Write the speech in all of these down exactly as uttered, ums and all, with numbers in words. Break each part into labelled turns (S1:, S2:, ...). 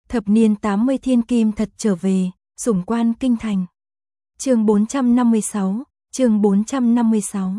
S1: Thập niên tám mươi thiên kim thật trở về, sủng quan kinh thành. Chương bốn trăm năm mươi sáu, chương bốn trăm năm mươi sáu.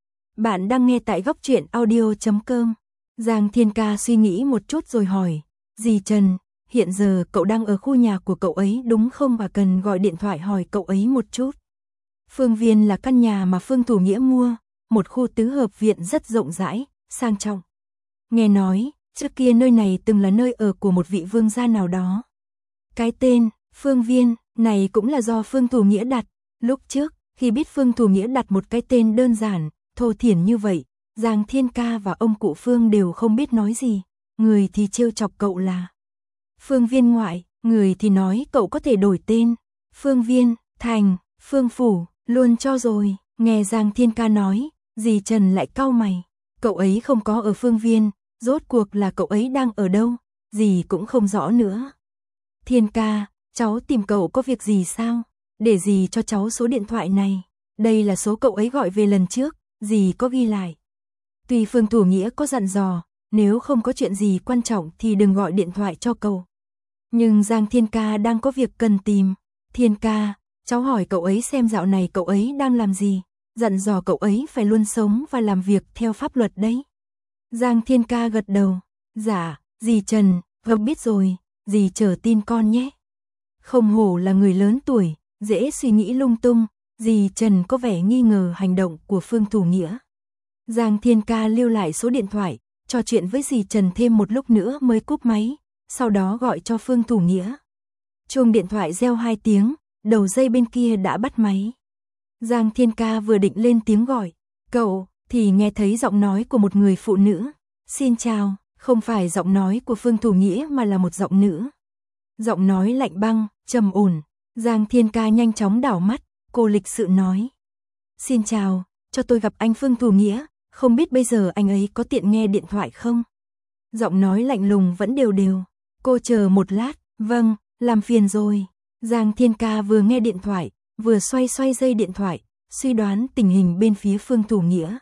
S1: Bạn đang nghe tại góc truyện audio chấm com. Giang Thiên Ca suy nghĩ một chút rồi hỏi, dì Trần, hiện giờ cậu đang ở khu nhà của cậu ấy đúng không, và cần gọi điện thoại hỏi cậu ấy một chút. Phương Viên là căn nhà mà Phương Thủ Nghĩa mua, một khu tứ hợp viện rất rộng rãi, sang trọng. Nghe nói, trước kia nơi này từng là nơi ở của một vị vương gia nào đó. Cái tên, Phương Viên, này cũng là do Phương Thủ Nghĩa đặt. Lúc trước, khi biết Phương Thủ Nghĩa đặt một cái tên đơn giản, thô thiển như vậy, Giang Thiên Ca và ông cụ Phương đều không biết nói gì. Người thì trêu chọc cậu là Phương Viên ngoại, người thì nói cậu có thể đổi tên. Phương Viên, thành, Phương Phủ, luôn cho rồi. Nghe Giang Thiên Ca nói, dì Trần lại cau mày. Cậu ấy không có ở Phương Viên, rốt cuộc là cậu ấy đang ở đâu, dì cũng không rõ nữa. Thiên Ca, cháu tìm cậu có việc gì sao? Để dì cho cháu số điện thoại này. Đây là số cậu ấy gọi về lần trước, dì có ghi lại. Tuy Phương Thủ Nghĩa có dặn dò, nếu không có chuyện gì quan trọng thì đừng gọi điện thoại cho cậu. Nhưng Giang Thiên Ca đang có việc cần tìm. Thiên Ca, cháu hỏi cậu ấy xem dạo này cậu ấy đang làm gì, dặn dò cậu ấy phải luôn sống và làm việc theo pháp luật đấy. Giang Thiên Ca gật đầu, dạ, dì Trần, vâng biết rồi, dì chờ tin con nhé. Không hổ là người lớn tuổi, dễ suy nghĩ lung tung, dì Trần có vẻ nghi ngờ hành động của Phương Thủ Nghĩa. Giang Thiên Ca lưu lại số điện thoại, trò chuyện với dì Trần thêm một lúc nữa mới cúp máy, sau đó gọi cho Phương Thủ Nghĩa. Chuông điện thoại reo hai tiếng, đầu dây bên kia đã bắt máy. Giang Thiên Ca vừa định lên tiếng gọi, cậu, thì nghe thấy giọng nói của một người phụ nữ. Xin chào, không phải giọng nói của Phương Thủ Nghĩa mà là một giọng nữ. Giọng nói lạnh băng, trầm ổn. Giang Thiên Ca nhanh chóng đảo mắt, cô lịch sự nói. Xin chào, cho tôi gặp anh Phương Thủ Nghĩa, không biết bây giờ anh ấy có tiện nghe điện thoại không? Giọng nói lạnh lùng vẫn đều đều. Cô chờ một lát, vâng, làm phiền rồi. Giang Thiên Ca vừa nghe điện thoại, vừa xoay xoay dây điện thoại, suy đoán tình hình bên phía Phương Thủ Nghĩa.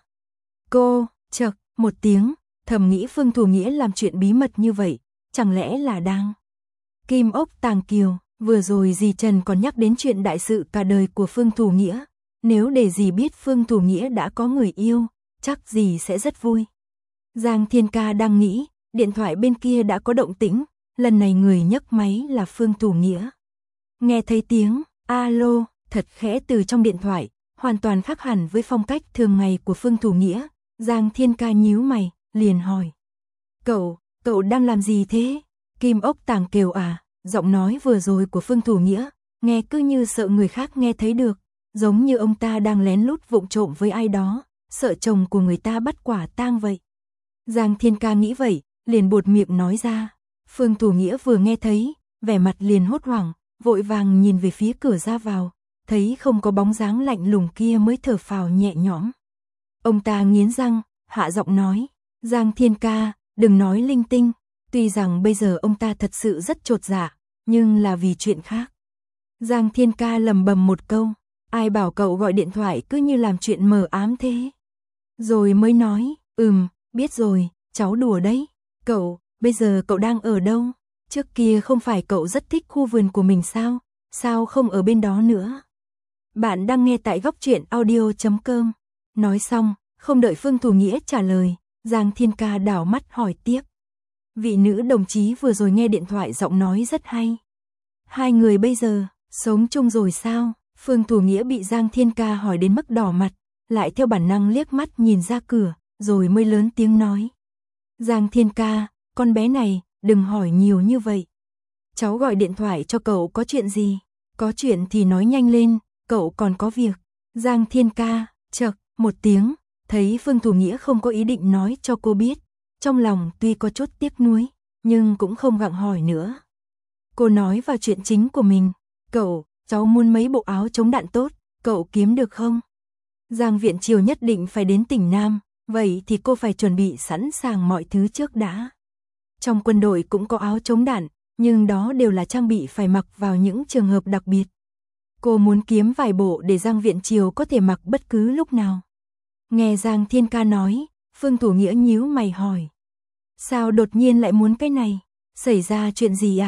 S1: Cô, chậc, một tiếng, thầm nghĩ Phương Thủ Nghĩa làm chuyện bí mật như vậy, chẳng lẽ là đang Kim ốc tàng kiều. Vừa rồi dì Trần còn nhắc đến chuyện đại sự cả đời của Phương Thủ Nghĩa. Nếu để dì biết Phương Thủ Nghĩa đã có người yêu, chắc dì sẽ rất vui. Giang Thiên Ca đang nghĩ, điện thoại bên kia đã có động tĩnh, lần này người nhấc máy là Phương Thủ Nghĩa. Nghe thấy tiếng, alo, thật khẽ từ trong điện thoại, hoàn toàn khác hẳn với phong cách thường ngày của Phương Thủ Nghĩa. Giang Thiên Ca nhíu mày, liền hỏi. Cậu, cậu đang làm gì thế? Kim ốc tàng kiều à? Giọng nói vừa rồi của Phương Thủ Nghĩa, nghe cứ như sợ người khác nghe thấy được, giống như ông ta đang lén lút vụng trộm với ai đó, sợ chồng của người ta bắt quả tang vậy. Giang Thiên Ca nghĩ vậy, liền buột miệng nói ra. Phương Thủ Nghĩa vừa nghe thấy, vẻ mặt liền hốt hoảng, vội vàng nhìn về phía cửa ra vào, thấy không có bóng dáng lạnh lùng kia mới thở phào nhẹ nhõm. Ông ta nghiến răng, hạ giọng nói, Giang Thiên Ca, đừng nói linh tinh. Tuy rằng bây giờ ông ta thật sự rất chột dạ, nhưng là vì chuyện khác. Giang Thiên Ca lầm bầm một câu, ai bảo cậu gọi điện thoại cứ như làm chuyện mờ ám thế. Rồi mới nói, ừm, biết rồi, cháu đùa đấy. Cậu, bây giờ cậu đang ở đâu? Trước kia không phải cậu rất thích khu vườn của mình sao? Sao không ở bên đó nữa? Bạn đang nghe tại góc truyện audio chấm com. Nói xong, không đợi Phương Thủ Nghĩa trả lời, Giang Thiên Ca đảo mắt hỏi tiếp. Vị nữ đồng chí vừa rồi nghe điện thoại giọng nói rất hay. Hai người bây giờ, sống chung rồi sao? Phương Thủ Nghĩa bị Giang Thiên Ca hỏi đến mức đỏ mặt, lại theo bản năng liếc mắt nhìn ra cửa, rồi mới lớn tiếng nói. Giang Thiên Ca, con bé này, đừng hỏi nhiều như vậy. Cháu gọi điện thoại cho cậu có chuyện gì? Có chuyện thì nói nhanh lên, cậu còn có việc. Giang Thiên Ca, chậc, một tiếng, thấy Phương Thủ Nghĩa không có ý định nói cho cô biết. Trong lòng tuy có chút tiếc nuối, nhưng cũng không gặng hỏi nữa. Cô nói vào chuyện chính của mình. Cậu, cháu muốn mấy bộ áo chống đạn tốt, cậu kiếm được không? Giang Viện Triều nhất định phải đến tỉnh Nam, vậy thì cô phải chuẩn bị sẵn sàng mọi thứ trước đã. Trong quân đội cũng có áo chống đạn, nhưng đó đều là trang bị phải mặc vào những trường hợp đặc biệt. Cô muốn kiếm vài bộ để Giang Viện Triều có thể mặc bất cứ lúc nào. Nghe Giang Thiên Ca nói, Phương Thủ Nghĩa nhíu mày hỏi. Sao đột nhiên lại muốn cái này? Xảy ra chuyện gì à?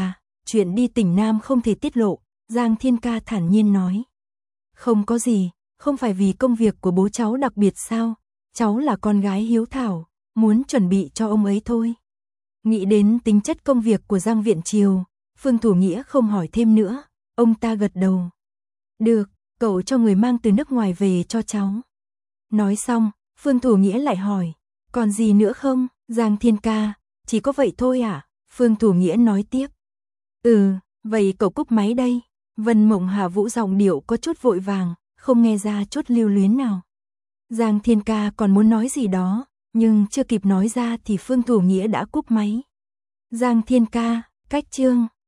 S1: chuyện đi tỉnh Nam không thể tiết lộ, Giang Thiên Ca thản nhiên nói. Không có gì, không phải vì công việc của bố cháu đặc biệt sao, cháu là con gái hiếu thảo, muốn chuẩn bị cho ông ấy thôi. Nghĩ đến tính chất công việc của Giang Viện Triều, Phương Thủ Nghĩa không hỏi thêm nữa, ông ta gật đầu. Được, cậu cho người mang từ nước ngoài về cho cháu. Nói xong, Phương Thủ Nghĩa lại hỏi, còn gì nữa không, Giang Thiên Ca, chỉ có vậy thôi à? Phương Thủ Nghĩa nói tiếp. Ừ, vậy cậu cúp máy đây. Vân Mộng Hà Vũ giọng điệu có chút vội vàng, không nghe ra chút lưu luyến nào. Giang Thiên Ca còn muốn nói gì đó, nhưng chưa kịp nói ra thì Phương Thủ Nghĩa đã cúp máy. Giang Thiên Ca, cách chương